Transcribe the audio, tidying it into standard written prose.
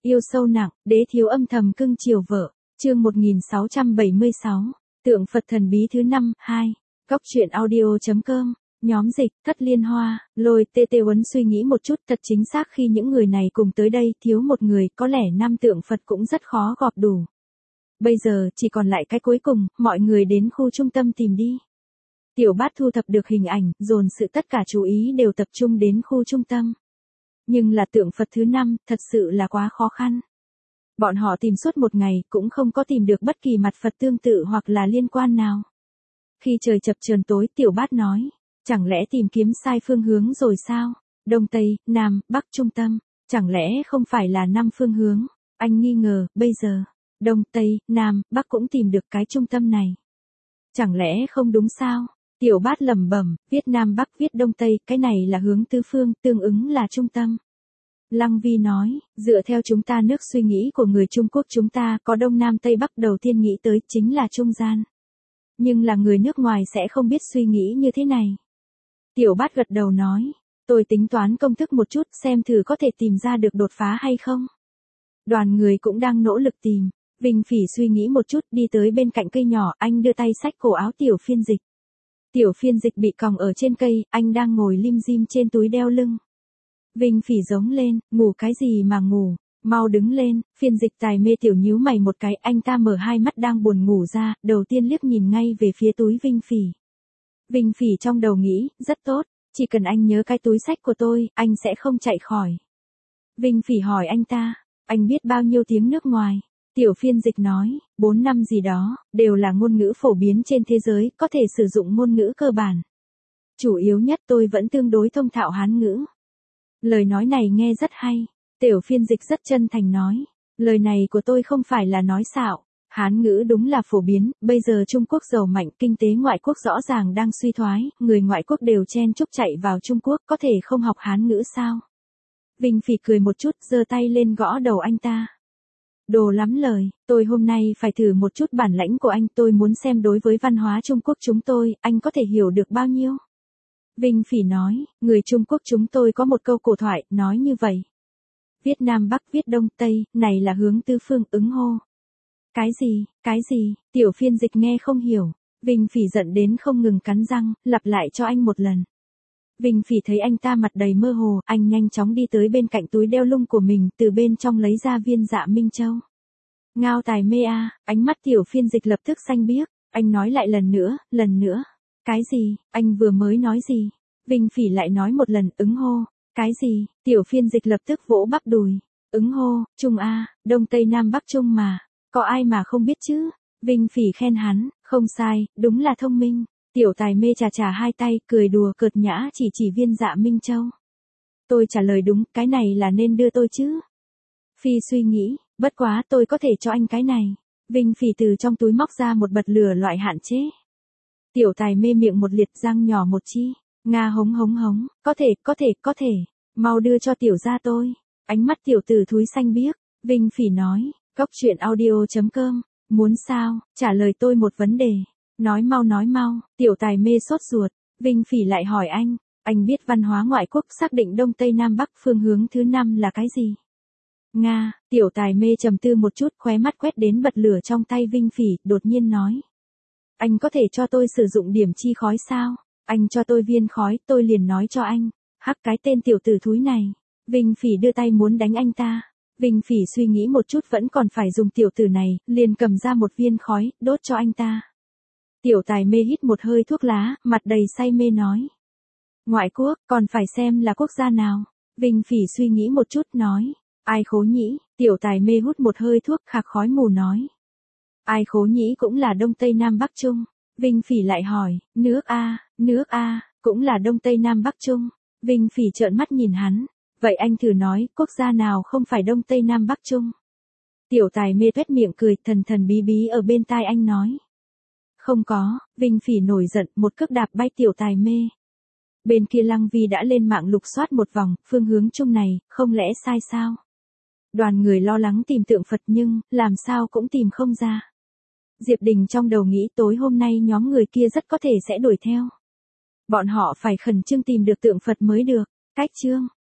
Yêu sâu nặng, đế thiếu âm thầm cưng chiều vợ. Chương 1676. Tượng Phật thần bí thứ 5, 2. Góc truyện audio.com. Nhóm dịch, Thất Liên Hoa, Lôi TT Huấn suy nghĩ một chút, thật chính xác khi những người này cùng tới đây, thiếu một người, có lẽ 5 tượng Phật cũng rất khó gọp đủ. Bây giờ, chỉ còn lại cái cuối cùng, mọi người đến khu trung tâm tìm đi. Tiểu Bát thu thập được hình ảnh, dồn sự tất cả chú ý đều tập trung đến khu trung tâm. Nhưng là tượng Phật thứ 5, thật sự là quá khó khăn. Bọn họ tìm suốt một ngày, cũng không có tìm được bất kỳ mặt Phật tương tự hoặc là liên quan nào. Khi trời chập chờn tối, Tiểu Bát nói, chẳng lẽ tìm kiếm sai phương hướng rồi sao? Đông Tây, Nam, Bắc, Trung tâm, chẳng lẽ không phải là 5 phương hướng? Anh nghi ngờ, bây giờ, Đông Tây, Nam, Bắc cũng tìm được cái trung tâm này. Chẳng lẽ không đúng sao? Tiểu Bát lẩm bẩm, viết Nam Bắc viết Đông Tây, cái này là hướng tứ phương, tương ứng là trung tâm. Lăng Vi nói, dựa theo chúng ta nước suy nghĩ của người Trung Quốc chúng ta có Đông Nam Tây Bắc đầu tiên nghĩ tới chính là trung gian. Nhưng là người nước ngoài sẽ không biết suy nghĩ như thế này. Tiểu Bát gật đầu nói, tôi tính toán công thức một chút xem thử có thể tìm ra được đột phá hay không. Đoàn người cũng đang nỗ lực tìm. Vinh Phỉ suy nghĩ một chút đi tới bên cạnh cây nhỏ, anh đưa tay xách cổ áo Tiểu Phiên Dịch. Tiểu Phiên Dịch bị còng ở trên cây, anh đang ngồi lim dim trên túi đeo lưng. Vinh Phỉ giống lên, ngủ cái gì mà ngủ, mau đứng lên. Phiên Dịch tài mê tiểu nhíu mày một cái, anh ta mở hai mắt đang buồn ngủ ra, đầu tiên liếc nhìn ngay về phía túi Vinh Phỉ. Vinh Phỉ trong đầu nghĩ, rất tốt, chỉ cần anh nhớ cái túi xách của tôi, anh sẽ không chạy khỏi. Vinh Phỉ hỏi anh ta, anh biết bao nhiêu tiếng nước ngoài? Tiểu Phiên Dịch nói, 4 năm gì đó, đều là ngôn ngữ phổ biến trên thế giới, có thể sử dụng ngôn ngữ cơ bản. Chủ yếu nhất tôi vẫn tương đối thông thạo Hán ngữ. Lời nói này nghe rất hay. Tiểu Phiên Dịch rất chân thành nói, lời này của tôi không phải là nói xạo. Hán ngữ đúng là phổ biến, bây giờ Trung Quốc giàu mạnh, kinh tế ngoại quốc rõ ràng đang suy thoái, người ngoại quốc đều chen chúc chạy vào Trung Quốc, có thể không học Hán ngữ sao? Vinh Phỉ cười một chút, giơ tay lên gõ đầu anh ta. Đồ lắm lời, tôi hôm nay phải thử một chút bản lãnh của anh, tôi muốn xem đối với văn hóa Trung Quốc chúng tôi, anh có thể hiểu được bao nhiêu? Vinh Phỉ nói, người Trung Quốc chúng tôi có một câu cổ thoại, nói như vậy. Viết Nam Bắc viết Đông Tây, này là hướng tứ phương ứng hô. Cái gì, Tiểu Phiên Dịch nghe không hiểu. Vinh Phỉ giận đến không ngừng cắn răng, lặp lại cho anh một lần. Vinh Phỉ thấy anh ta mặt đầy mơ hồ, anh nhanh chóng đi tới bên cạnh túi đeo lưng của mình, từ bên trong lấy ra viên Dạ Minh Châu. Ngao tài mê a, ánh mắt Tiểu Phiên Dịch lập tức xanh biếc, anh nói lại lần nữa. Cái gì, anh vừa mới nói gì? Vinh Phỉ lại nói một lần, ứng hô. Cái gì, Tiểu Phiên Dịch lập tức vỗ bắp đùi. Ứng hô, Trung A, Đông Tây Nam Bắc Trung mà. Có ai mà không biết chứ? Vinh Phỉ khen hắn, không sai, đúng là thông minh. Tiểu tài mê chà hai tay, cười đùa cợt nhã chỉ viên Dạ Minh Châu. Tôi trả lời đúng, cái này là nên đưa tôi chứ? Phi suy nghĩ, bất quá tôi có thể cho anh cái này. Vinh Phỉ từ trong túi móc ra một bật lửa loại hạn chế. Tiểu tài mê miệng một liệt, răng nhỏ một chi. Nga hống, có thể, mau đưa cho tiểu gia tôi. Ánh mắt tiểu tử thúi xanh biếc. Vinh Phỉ nói, góc truyện audio.com, muốn sao, trả lời tôi một vấn đề. Nói mau, Tiểu tài mê sốt ruột. Vinh Phỉ lại hỏi anh biết văn hóa ngoại quốc xác định Đông Tây Nam Bắc phương hướng thứ 5 là cái gì? Nga, Tiểu tài mê trầm tư một chút, khóe mắt quét đến bật lửa trong tay Vinh Phỉ, đột nhiên nói. Anh có thể cho tôi sử dụng điểm chi khói sao? Anh cho tôi viên khói, tôi liền nói cho anh. Hắc cái tên tiểu tử thúi này. Vinh Phỉ đưa tay muốn đánh anh ta. Vinh Phỉ suy nghĩ một chút vẫn còn phải dùng tiểu tử này, liền cầm ra một viên khói, đốt cho anh ta. Tiểu tài mê hít một hơi thuốc lá, mặt đầy say mê nói. Ngoại quốc, còn phải xem là quốc gia nào. Vinh Phỉ suy nghĩ một chút nói. Ai Khố Nhĩ, tiểu tài mê hút một hơi thuốc khạc khói mù nói. Ai Khố Nhĩ cũng là Đông Tây Nam Bắc Trung. Vinh Phỉ lại hỏi, nước A, cũng là Đông Tây Nam Bắc Trung. Vinh Phỉ trợn mắt nhìn hắn. Vậy anh thử nói, quốc gia nào không phải Đông Tây Nam Bắc Trung? Tiểu tài mê tuét miệng cười, thần bí bí ở bên tai anh nói. Không có, Vinh Phỉ nổi giận, một cước đạp bay tiểu tài mê. Bên kia Lăng Vi đã lên mạng lục soát một vòng, phương hướng chung này, không lẽ sai sao? Đoàn người lo lắng tìm tượng Phật nhưng, làm sao cũng tìm không ra. Diệp Đình trong đầu nghĩ tối hôm nay nhóm người kia rất có thể sẽ đuổi theo. Bọn họ phải khẩn trương tìm được tượng Phật mới được. Cách chương